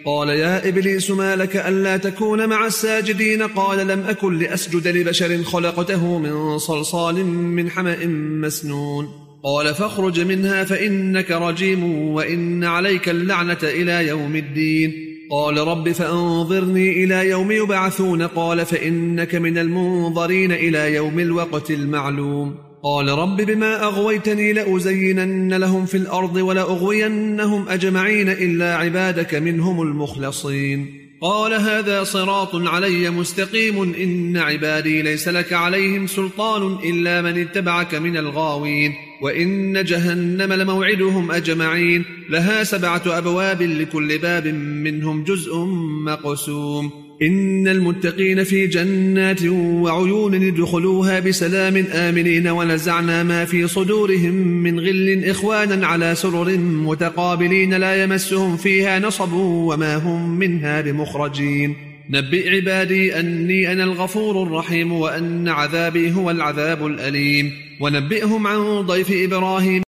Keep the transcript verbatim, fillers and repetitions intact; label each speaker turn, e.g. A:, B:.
A: قال يا إبليس ما لك ألا تكون مع الساجدين؟ قال لم أكن لأسجد لبشر خلقته من صلصال من حمأ مسنون. قال فاخرج منها فإنك رجيم وإن عليك اللعنة إلى يوم الدين. قال رب فأنظرني إلى يوم يبعثون. قال فإنك من المنظرين إلى يوم الوقت المعلوم. قال رب بما أغويتني لأزينن لهم في الأرض ولأغوينهم أجمعين إلا عبادك منهم المخلصين. قال هذا صراط علي مستقيم إن عبادي ليس لك عليهم سلطان إلا من اتبعك من الغاوين. وإن جهنم لموعدهم أجمعين لها سبعة أبواب لكل باب منهم جزء مقسوم. إن المتقين في جنات وعيون ادخلوها بسلام آمنين ونزعنا ما في صدورهم من غل إخوانا على سرر متقابلين لا يمسهم فيها نصب وما هم منها بمخرجين. نبئ عبادي أني أنا الغفور الرحيم وأن عذابي هو العذاب الأليم. ونبئهم عن ضيف إبراهيم